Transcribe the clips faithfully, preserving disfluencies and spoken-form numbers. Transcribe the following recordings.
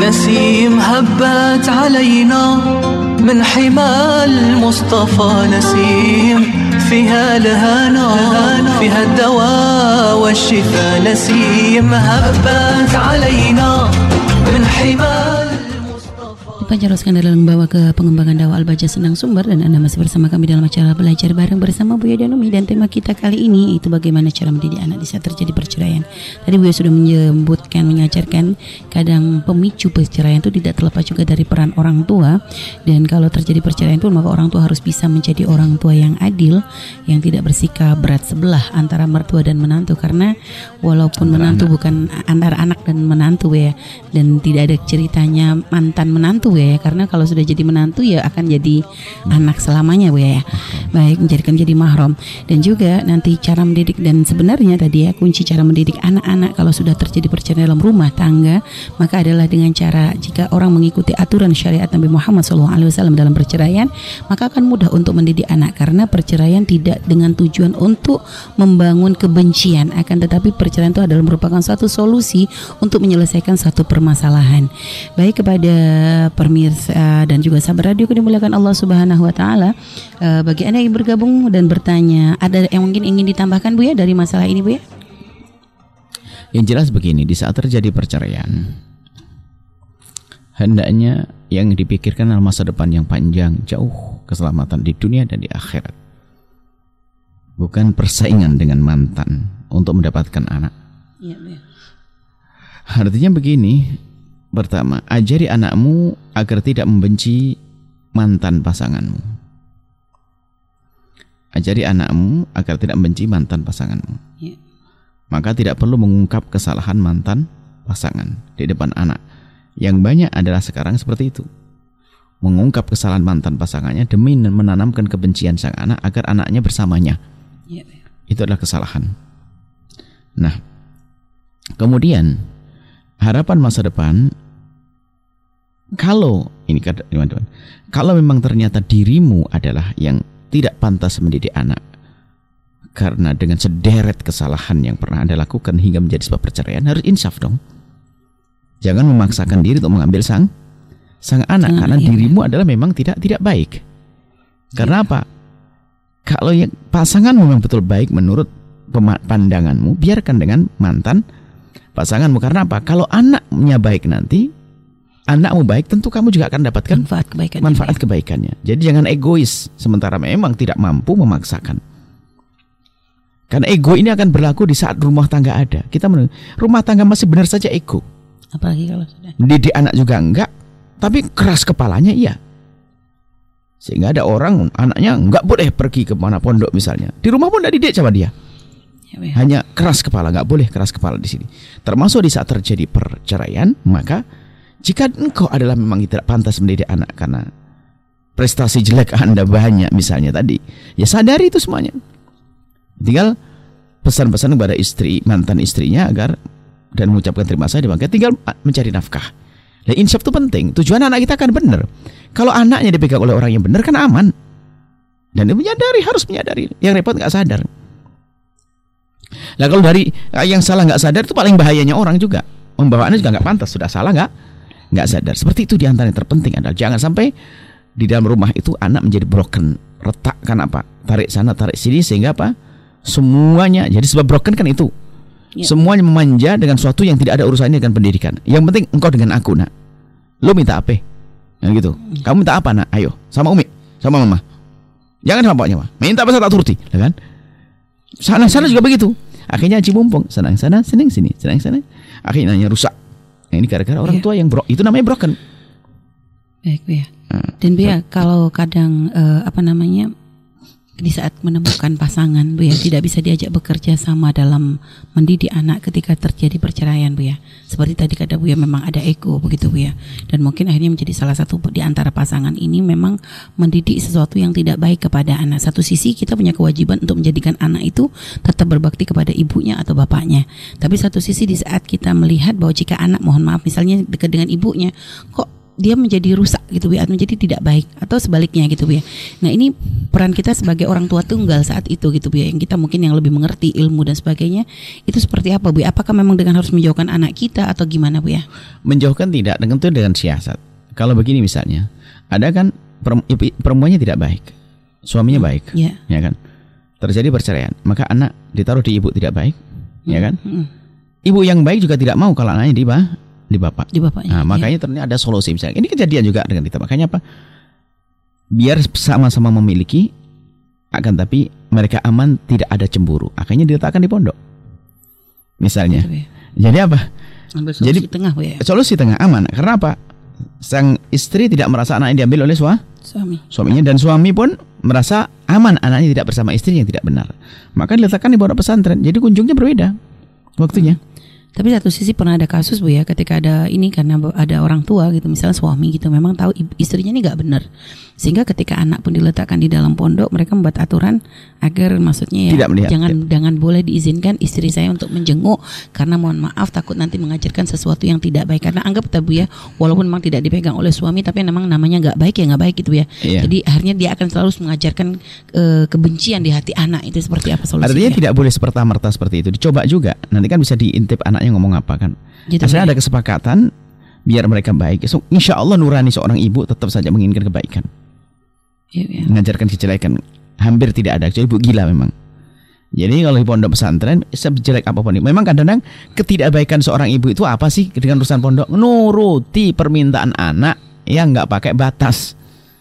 نسيم هبت علينا من حمى المصطفى نسيم فيها الهنا فيها الدواء والشفاء نسيم هبت علينا من حمى Pancaroskan adalah membawa ke pengembangan dakwah Al-Baja Senang Sumber, dan Anda masih bersama kami dalam acara belajar bareng bersama Buya dan Umi, dan tema kita kali ini itu bagaimana cara mendidik anak di saat terjadi perceraian. Tadi Buya sudah menyebutkan, mengajarkan kadang pemicu perceraian itu tidak terlepas juga dari peran orang tua, dan kalau terjadi perceraian pun maka orang tua harus bisa menjadi orang tua yang adil, yang tidak bersikap berat sebelah antara mertua dan menantu, karena walaupun antara menantu anak. bukan antara anak dan menantu ya, dan tidak ada ceritanya mantan menantu ya, karena kalau sudah jadi menantu ya akan jadi hmm. anak selamanya Bu ya. Baik, menjadikan jadi mahram. Dan juga nanti cara mendidik, dan sebenarnya tadi ya kunci cara mendidik anak-anak kalau sudah terjadi perceraian dalam rumah tangga, maka adalah dengan cara jika orang mengikuti aturan syariat Nabi Muhammad shallallahu alaihi wasallam dalam perceraian, maka akan mudah untuk mendidik anak, karena perceraian tidak dengan tujuan untuk membangun kebencian, akan tetapi perceraian itu adalah merupakan suatu solusi untuk menyelesaikan satu permasalahan. Baik, kepada pemirsa dan juga sahabat radio yang dimuliakan Allah Subhanahu wa taala, uh, bagi Anda yang bergabung dan bertanya, ada yang mungkin ingin ditambahkan Bu ya dari masalah ini Bu ya? Yang jelas begini, di saat terjadi perceraian hendaknya yang dipikirkan adalah masa depan yang panjang, jauh, keselamatan di dunia dan di akhirat. Bukan persaingan dengan mantan untuk mendapatkan anak. Ya, ya. Artinya begini, pertama, ajari anakmu agar tidak membenci mantan pasanganmu. Ajari anakmu agar tidak membenci mantan pasanganmu. Ya. Maka tidak perlu mengungkap kesalahan mantan pasangan di depan anak. Yang banyak adalah sekarang seperti itu. Mengungkap kesalahan mantan pasangannya demi menanamkan kebencian sang anak agar anaknya bersamanya. Ya. Itu adalah kesalahan. Nah, kemudian harapan masa depan, kalau ini teman-teman, kalau memang ternyata dirimu adalah yang tidak pantas mendidik anak karena dengan sederet kesalahan yang pernah Anda lakukan hingga menjadi sebab perceraian, harus insaf dong. Jangan memaksakan diri untuk mengambil sang sang anak, karena iya, dirimu iya. adalah memang tidak tidak baik. Karena iya. apa? Kalau yang pasangan memang betul baik menurut pandanganmu, biarkan dengan mantan pasanganmu. Karena apa? Kalau anaknya baik nanti, anakmu baik, tentu kamu juga akan dapatkan manfaat kebaikannya. Manfaat kebaikannya. Jadi jangan egois sementara memang tidak mampu memaksakan. Karena ego ini akan berlaku di saat rumah tangga ada. Kita menurut, rumah tangga masih benar saja ego. Apalagi kalau sudah mendidik anak juga enggak, tapi keras kepalanya iya. Sehingga ada orang anaknya enggak boleh pergi ke mana pondok misalnya. Di rumah pun enggak didik sama dia. Hanya keras kepala, nggak boleh keras kepala di sini. Termasuk di saat terjadi perceraian, maka jika engkau adalah memang tidak pantas mendidik anak karena prestasi jelek Anda banyak misalnya tadi, ya sadari itu semuanya. Tinggal pesan-pesan kepada istri, mantan istrinya agar dan mengucapkan terima kasih dipakai, tinggal mencari nafkah. Nah, insaf itu penting. Tujuan anak kita kan benar. Kalau anaknya dipegang oleh orang yang benar kan aman. Dan dia menyadari, harus menyadari. Yang repot nggak sadar. Nah, kalau dari yang salah nggak sadar itu paling bahayanya orang juga. Pembawaannya juga nggak pantas, sudah salah nggak nggak sadar. Seperti itu diantara yang terpenting adalah jangan sampai di dalam rumah itu anak menjadi broken, retak. Kan apa? Tarik sana, tarik sini, sehingga apa? Semuanya jadi sebab broken kan itu. Ya. Semuanya memanja dengan sesuatu yang tidak ada urusannya dengan pendidikan. Yang penting engkau dengan aku, nak. Lo minta apa? Nah, gitu. Kamu minta apa, nak? Ayo, sama Umi, sama Mama. Jangan sama bapaknya, minta apa saya tak turuti, kan? Sana-sana juga begitu. Akhirnya aji mumpung, senang sana, senang sini, senang sana. Akhirnya rusak. Nah, ini gara-gara orang ya. tua yang bro, itu namanya broken. Baik, Bu ya. Dan Bu ya, kalau kadang uh, apa namanya di saat menemukan pasangan, Bu ya, tidak bisa diajak bekerja sama dalam mendidik anak ketika terjadi perceraian, Bu ya. Seperti tadi kata Bu ya, memang ada ego begitu, Bu ya. Dan mungkin akhirnya menjadi salah satu di antara pasangan ini memang mendidik sesuatu yang tidak baik kepada anak. Satu sisi kita punya kewajiban untuk menjadikan anak itu tetap berbakti kepada ibunya atau bapaknya. Tapi satu sisi di saat kita melihat bahwa jika anak, mohon maaf, misalnya dekat dengan ibunya, kok dia menjadi rusak gitu Bu ya, atau menjadi tidak baik atau sebaliknya gitu Bu ya. Nah ini peran kita sebagai orang tua tunggal saat itu gitu Bu ya, yang kita mungkin yang lebih mengerti ilmu dan sebagainya, itu seperti apa Bu ya? Apakah memang dengan harus menjauhkan anak kita atau gimana Bu ya? Menjauhkan tidak, dengan itu dengan siasat. Kalau begini misalnya, ada kan perempuannya tidak baik, suaminya hmm, baik, ya. ya kan? Terjadi perceraian, maka anak ditaruh di ibu tidak baik, hmm, ya kan? Hmm. Ibu yang baik juga tidak mau kalau anaknya di bah di bapak. Di bapaknya. Nah, makanya ya. ternyata ada solusi misalnya. Ini kejadian juga dengan kita. Makanya apa? Biar sama-sama memiliki, akan tapi mereka aman, tidak ada cemburu. Akhirnya diletakkan di pondok. Misalnya. Ya. Jadi apa? Ambil solusi Jadi tengah, Bu ya. Solusi tengah aman. Karena apa? Sang istri tidak merasa anaknya diambil oleh sua, suami. Suaminya, dan suami pun merasa aman anaknya tidak bersama istri yang tidak benar. Maka diletakkan di pondok pesantren. Jadi kunjungnya berbeda waktunya. Hmm. Tapi satu sisi pernah ada kasus Bu ya, ketika ada ini karena ada orang tua gitu, misalnya suami gitu, memang tahu istrinya ini gak benar, sehingga ketika anak pun diletakkan di dalam pondok, mereka membuat aturan agar maksudnya ya jangan jangan boleh diizinkan istri saya untuk menjenguk, karena mohon maaf takut nanti mengajarkan sesuatu yang tidak baik. Karena anggap Bu ya, walaupun memang tidak dipegang oleh suami, tapi memang namanya gak baik ya gak baik gitu ya. Iya. Jadi akhirnya dia akan selalu mengajarkan uh, kebencian di hati anak. Itu seperti apa solusinya? Artinya tidak boleh seperta-merta seperti itu, dicoba juga. Nanti kan bisa diintip anaknya ngomong apa kan. Gitu, Asalnya ada kesepakatan biar mereka baik. So, insya Allah nurani seorang ibu tetap saja menginginkan kebaikan. Ya, ya. Mengajarkan kejelekan hampir tidak ada, kecuali ibu gila memang. Jadi kalau di pondok pesantren sejelek apapun, memang kadang-kadang ketidakbaikan seorang ibu itu apa sih dengan urusan pondok? Nuruti permintaan anak yang nggak pakai batas.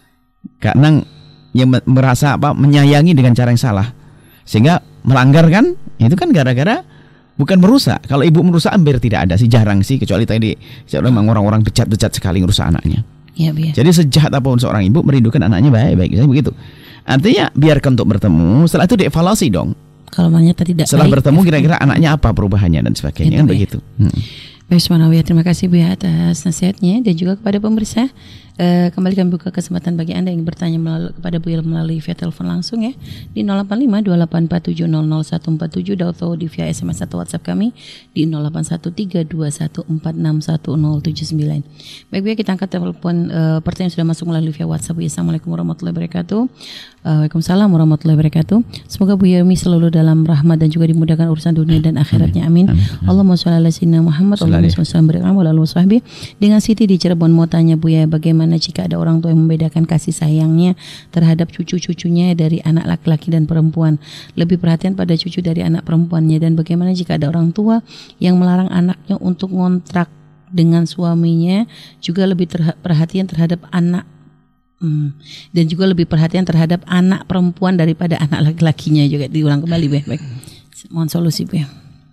Kadang yang merasa apa menyayangi dengan cara yang salah, sehingga melanggar kan? Itu kan gara-gara bukan merusak. Kalau ibu merusak hampir tidak ada sih, jarang sih, kecuali tadi memang orang-orang bejat-bejat sekali merusak anaknya. Ya, jadi sejahat apapun seorang ibu merindukan anaknya baik-baik, begitu. Artinya biarkan untuk bertemu, setelah itu dievaluasi dong. Kalau ternyata tidak setelah baik, bertemu kira-kira anaknya apa perubahannya dan sebagainya, kan begitu. Hmm. Baik, Subhanallah, terima kasih Bu ya atas nasihatnya dan juga kepada pemirsa. Uh, kembali kami buka kesempatan bagi Anda yang bertanya melalui, kepada Bu Il melalui via telepon langsung ya di nol delapan lima dua delapan empat tujuh nol nol satu empat tujuh atau di via S M S atau WhatsApp kami di nol delapan satu tiga dua satu empat enam satu nol tujuh sembilan. Baik Bu ya, kita angkat telepon uh, pertanyaan sudah masuk melalui via WhatsApp. Assalamualaikum warahmatullahi wabarakatuh. Uh, Waalaikumsalam warahmatullahi wabarakatuh. Semoga Bu Yemi selalu dalam rahmat dan juga dimudahkan urusan dunia dan akhiratnya. Amin. Allahumma sholli ala sayyidina Muhammad. Allahumma sholli ala Muhammad. Dengan Siti di Cirebon mau tanya Bu ya, bagaimana jika ada orang tua yang membedakan kasih sayangnya terhadap cucu-cucunya dari anak laki-laki dan perempuan, lebih perhatian pada cucu dari anak perempuannya, dan bagaimana jika ada orang tua yang melarang anaknya untuk ngontrak dengan suaminya, juga lebih terha- perhatian terhadap anak Hmm. dan juga lebih perhatian terhadap anak perempuan daripada anak laki-lakinya. Juga diulang kembali baik baik. Mohon solusi Bu ya.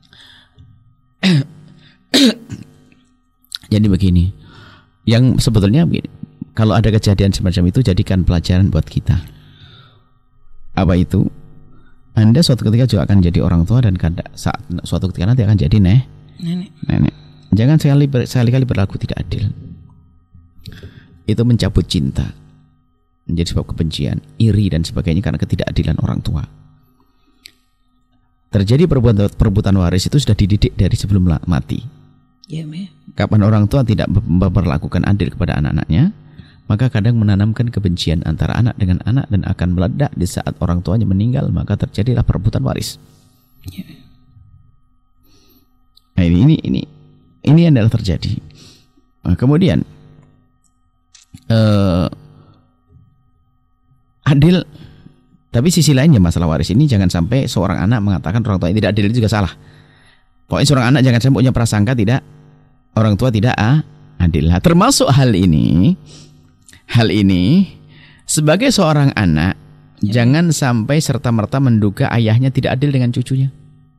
Jadi begini, yang sebetulnya begini, kalau ada kejadian semacam itu jadikan pelajaran buat kita. Apa itu? Anda suatu ketika juga akan jadi orang tua, dan kada, saat suatu ketika nanti akan jadi neh, nenek. Nenek. Jangan sekali sekali-kali berlaku tidak adil. Itu mencabut cinta, menjadi sebab kebencian, iri dan sebagainya karena ketidakadilan orang tua. Terjadi perebutan, perebutan waris itu sudah dididik dari sebelum mati. Ya, kapan orang tua tidak memperlakukan adil kepada anak-anaknya, maka kadang menanamkan kebencian antara anak dengan anak dan akan meledak di saat orang tuanya meninggal, maka terjadilah perebutan waris. Ya. Nah, ini ini ini ini yang adalah terjadi. Nah, kemudian uh, adil, tapi sisi lainnya masalah waris ini jangan sampai seorang anak mengatakan orang tua tidak adil, itu juga salah. Pokoknya seorang anak jangan sampai punya prasangka tidak orang tua tidak ah, adil. Nah, termasuk hal ini, hal ini sebagai seorang anak ya, jangan sampai serta-merta menduga ayahnya tidak adil dengan cucunya.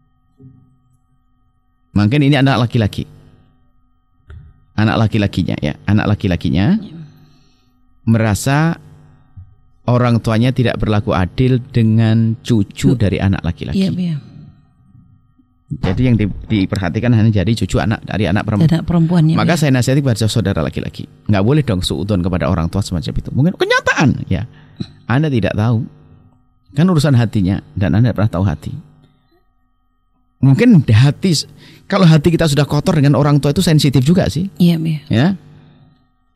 Mungkin ini anak laki-laki, anak laki-lakinya ya, anak laki-lakinya ya, merasa orang tuanya tidak berlaku adil dengan cucu dari anak laki-laki. Iya, iya. Jadi yang di, diperhatikan hanya jadi cucu anak dari anak perempuan. Anak perempuannya. Maka ya, saya nasihati kepada saudara laki-laki, nggak boleh dong suudzon kepada orang tua semacam itu. Mungkin kenyataan, ya, Anda tidak tahu, kan urusan hatinya, dan Anda pernah tahu hati. Mungkin hati, kalau hati kita sudah kotor dengan orang tua itu sensitif juga sih. Iya, iya. Ya.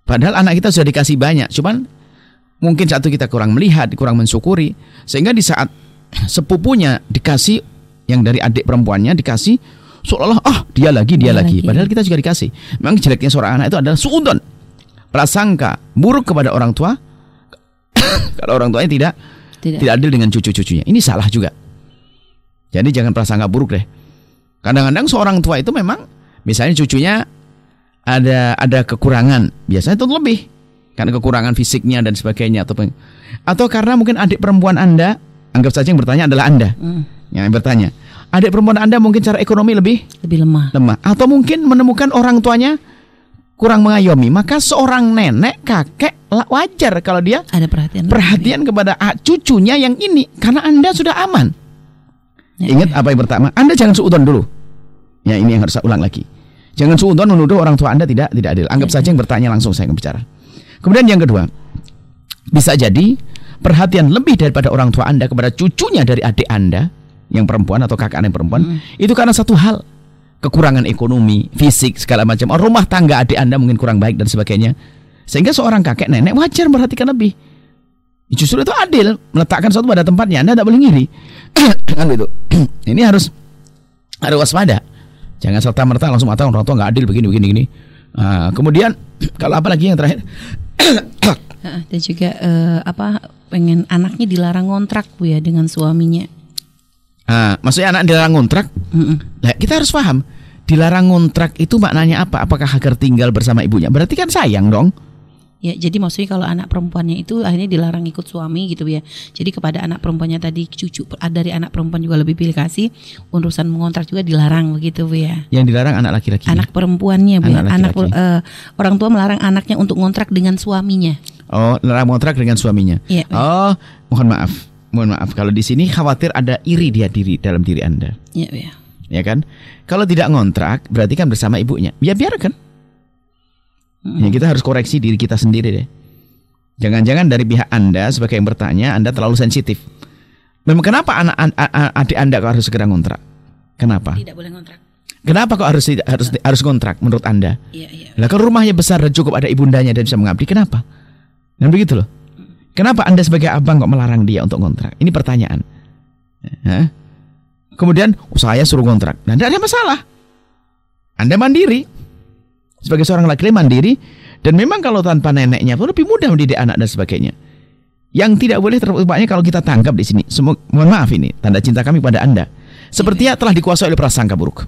Padahal anak kita sudah dikasih banyak, cuman mungkin satu kita kurang melihat, kurang mensyukuri, sehingga di saat sepupunya dikasih yang dari adik perempuannya dikasih, seolah-olah ah dia lagi dia, dia lagi. lagi. Padahal kita juga dikasih. Memang jeleknya seorang anak itu adalah suudzon, prasangka buruk kepada orang tua. Kalau orang tuanya tidak tidak, tidak adil dengan cucu-cucunya, ini salah juga. Jadi jangan prasangka buruk deh. Kadang-kadang seorang tua itu memang, misalnya cucunya ada ada kekurangan, biasanya itu lebih karena kekurangan fisiknya dan sebagainya, atau atau karena mungkin adik perempuan Anda, anggap saja yang bertanya adalah Anda, mm. yang bertanya, adik perempuan Anda mungkin cara ekonomi lebih lebih lemah, lemah, atau mungkin menemukan orang tuanya kurang mengayomi, maka seorang nenek kakek wajar kalau dia ada perhatian perhatian lebih kepada cucunya yang ini, karena Anda sudah aman. Ya, Ingat ya. Apa yang pertama, Anda jangan suudzon dulu. Ya, ini yang harus saya ulang lagi. Jangan suudzon menuduh orang tua Anda tidak tidak adil. Anggap ya, saja yang bertanya langsung saya akan bicara. Kemudian yang kedua, bisa jadi perhatian lebih daripada orang tua Anda kepada cucunya dari adik Anda yang perempuan atau kakak Anda yang perempuan, hmm. itu karena satu hal, kekurangan ekonomi, fisik, segala macam. Rumah tangga adik Anda mungkin kurang baik dan sebagainya. Sehingga seorang kakek nenek wajar memperhatikan lebih. Justru itu adil, meletakkan sesuatu pada tempatnya. Anda tidak boleh ngiri. Kan gitu. Ini harus harus waspada. Jangan serta-merta langsung mengatakan orang tua nggak adil begini begini begini. Nah, kemudian kalau apa lagi yang terakhir? Dan juga uh, apa pengen anaknya dilarang ngontrak Bu ya dengan suaminya. Nah, maksudnya anak dilarang ngontrak? Nah, kita harus paham, dilarang ngontrak itu maknanya apa? Apakah agar tinggal bersama ibunya? Berarti kan sayang dong. Ya, jadi maksudnya kalau anak perempuannya itu akhirnya dilarang ikut suami gitu ya. Jadi kepada anak perempuannya tadi, cucu dari anak perempuan juga lebih pilih kasih, urusan mengontrak juga dilarang begitu Bu ya. Yang dilarang anak laki-laki. Anak perempuannya Bu ya. Anak uh, orang tua melarang anaknya untuk ngontrak dengan suaminya. Oh, larang ngontrak dengan suaminya. Ya, oh, mohon maaf. Mohon maaf kalau di sini khawatir ada iri dia diri dalam diri Anda. Iya, ya. Ya kan? Kalau tidak ngontrak berarti kan bersama ibunya. Ya biarkan. Ya, kita harus koreksi diri kita sendiri deh. Jangan-jangan dari pihak Anda sebagai yang bertanya Anda terlalu sensitif. Memang kenapa anak adik Anda kok harus segera ngontrak? Kenapa? Tidak boleh ngontrak. Kenapa kok harus harus harus ngontrak menurut Anda? Iya, iya. Lah kalau rumahnya besar dan cukup ada ibundanya dan bisa mengabdi, kenapa? Dan begitu loh. Kenapa Anda sebagai abang kok melarang dia untuk ngontrak? Ini pertanyaan. Hah? Kemudian oh, saya suruh ngontrak. Nah, tidak ada masalah. Anda mandiri. Sebagai seorang laki-laki mandiri, dan memang kalau tanpa neneknya lebih mudah mendidik anak dan sebagainya. Yang tidak boleh terupanya kalau kita tangkap di sini. Semua, mohon maaf ini tanda cinta kami pada Anda. Sepertinya telah dikuasai oleh prasangka buruk.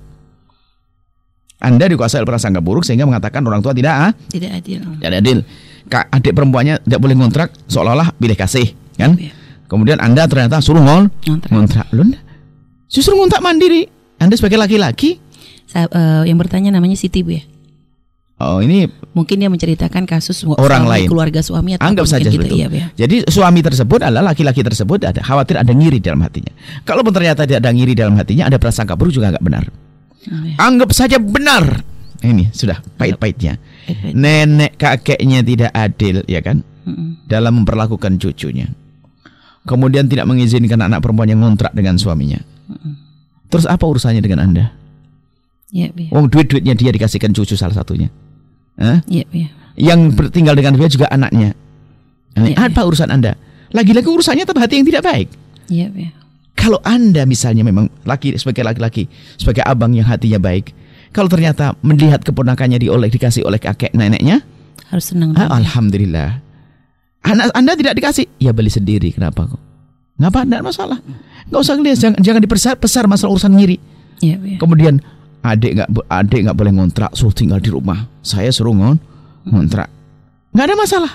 Anda dikuasai oleh prasangka buruk sehingga mengatakan orang tua tidak ah, tidak adil. Tidak adil. Kak, adik perempuannya tidak boleh ngontrak seolah-olah pilih kasih, kan? Ya. Kemudian Anda ternyata suruh ngol, ngontrak. ngontrak. Loh, justru ngontrak mandiri. Anda sebagai laki-laki. Saya, uh, yang bertanya namanya Siti Bu ya. Oh, ini mungkin dia menceritakan kasus orang lain, keluarga suami atau anggap saja gitu, betul. Iya, ya. Jadi suami tersebut adalah laki-laki tersebut ada khawatir ada ngiri dalam hatinya. Kalau ternyata tidak ada ngiri dalam hatinya, ada prasangka buruk juga nggak benar. Oh, ya. Anggap saja benar. Ini sudah pahit-pahitnya. Pahit-pahit. Nenek kakeknya tidak adil, ya kan? Mm-mm. Dalam memperlakukan cucunya. Kemudian tidak mengizinkan anak perempuan yang ngontrak dengan suaminya. Mm-mm. Terus apa urusannya dengan Anda? Ya, ya. Wong duit-duitnya dia dikasihkan cucu salah satunya. Huh? Ya, ya. Yang tinggal dengan dia juga anaknya. Nah, ya, apa ya. urusan Anda? Lagi-lagi urusannya tetap hati yang tidak baik. Ya, ya. Kalau Anda misalnya memang laki sebagai laki-laki, sebagai abang yang hatinya baik, kalau ternyata melihat keponakannya dioleh dikasih oleh kakek neneknya, harus senang. Ah, alhamdulillah. Anak Anda tidak dikasih, ya beli sendiri. Kenapa kok? Ngapa? Tidak masalah. Nggak usah lihat, jangan, jangan diperbesar masalah urusan ngiri. Ya, ya. Kemudian adik nggak adik nggak boleh ngontrak, suruh tinggal di rumah. Saya suruh ngon ngontrak, nggak ada masalah.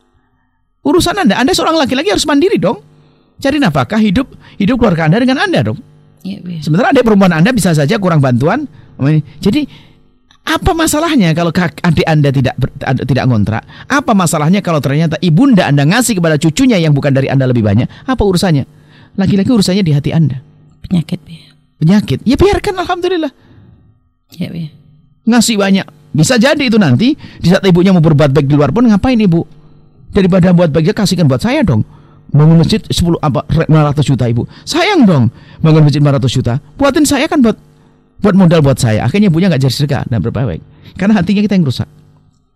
Urusan Anda, Anda seorang laki-laki harus mandiri dong. Cari nafkah hidup hidup keluarga Anda dengan Anda dong. Ya, ya. Sementara adik perempuan Anda bisa saja kurang bantuan. Jadi apa masalahnya kalau adik Anda tidak tidak ngontrak? Apa masalahnya kalau ternyata ibunda Anda ngasih kepada cucunya yang bukan dari Anda lebih banyak? Apa urusannya? Laki-laki urusannya di hati Anda. Penyakit, ya. Penyakit. Ya biarkan, alhamdulillah. Ya, ya. Ngasih banyak. Bisa jadi itu nanti di saat ibunya mau berbuat baik di luar pun, ngapain ibu? Daripada buat baiknya kasihkan buat saya dong. Bangun masjid sepuluh apa lima ratus juta ibu. Sayang dong. Bangun masjid lima ratus juta. Buatin saya kan buat buat modal buat saya. Akhirnya ibunya enggak jadi sedekah dan berbuat baik. Karena hatinya kita yang rusak.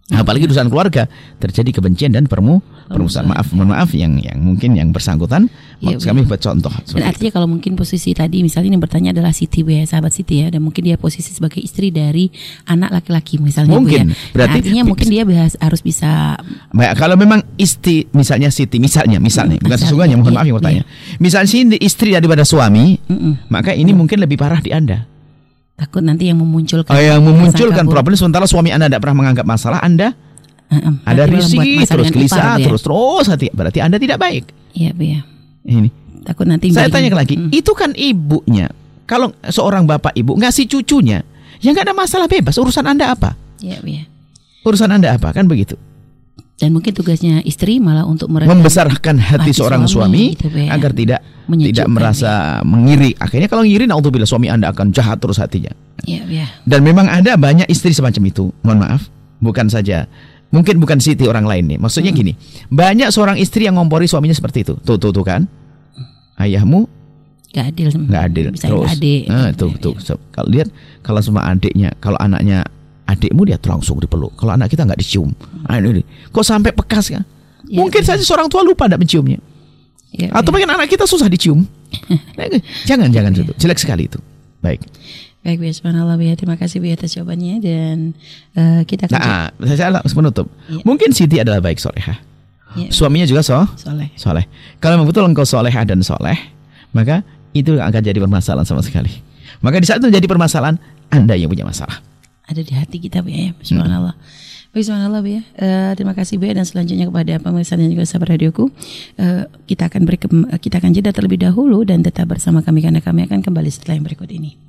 Apalagi urusan keluarga terjadi kebencian dan permu permusuhan. Maaf, mohon maaf yang yang mungkin yang bersangkutan. Ya, maksud kami buat contoh. Dan artinya itu. Kalau mungkin posisi tadi misalnya yang bertanya adalah Siti Bu ya, sahabat Siti ya, dan mungkin dia posisi sebagai istri dari anak laki-laki misalnya mungkin, Bu ya. berarti nah, artinya mungkin dia bahas, harus bisa. Baik, kalau memang istri misalnya Siti misalnya misalnya hmm, bukan sesungguhnya mohon maaf yang bertanya. Iya. Misalnya Siti istri daripada suami, mm-mm. maka ini mm. mungkin lebih parah di Anda. Takut nanti yang memunculkan oh, yang memunculkan problem sementara suami Anda tidak pernah menganggap masalah Anda. Uh, ada risih terus gelisah terus terus hati berarti Anda tidak baik. Iya Bu ya. Ini takut nanti saya tanya lagi, hmm. itu kan ibunya. Kalau seorang bapak ibu ngasih cucunya, ya nggak ada masalah, bebas. Urusan Anda apa? Iya Bu ya. Urusan Anda apa, kan begitu. Dan mungkin tugasnya istri malah untuk membesarkan hati, hati seorang suami, suami gitu, ya. agar tidak tidak merasa ya. mengiri. Akhirnya kalau ngiri, naudzubillah, suami Anda akan jahat terus hatinya. Iya ya. Dan memang ada banyak istri semacam itu. Mohon maaf, bukan saja. Mungkin bukan Siti, orang lain nih. Maksudnya hmm. gini, banyak seorang istri yang ngompori suaminya seperti itu. Tuh, tuh, tuh kan. Ayahmu gak adil. Gak adil. Terus, adik. Nah, tuh, tuh. So, kalau lihat, kalau sama adiknya, kalau anaknya adikmu dia langsung dipeluk. Kalau anak kita nggak dicium. Hmm. Nah, ini, kok sampai bekas kan? Ya, mungkin ya. saja seorang tua lupa tidak menciumnya. Ya, Atau pengen ya. anak kita susah dicium. jangan, jangan itu. Jelek sekali itu. Baik. Baik Bu, subhanallah Bu, terima kasih Bu atas jawabannya dan uh, kita akan nah, saya menutup. Ya. Mungkin Siti adalah baik solehah. Ya. Suaminya juga so, soleh. soleh. Kalau memang betul engkau solehah dan soleh, maka itu akan jadi permasalahan sama sekali. Maka di saat itu jadi permasalahan, Anda yang punya masalah. Ada di hati kita Bu ya, subhanallah. Hmm. Baik, subhanallah Bu ya. Uh, terima kasih Bu ya, dan selanjutnya kepada pemirsa dan juga sahabat radioku, uh, kita akan beri kita akan jeda terlebih dahulu dan tetap bersama kami karena kami akan kembali setelah yang berikut ini.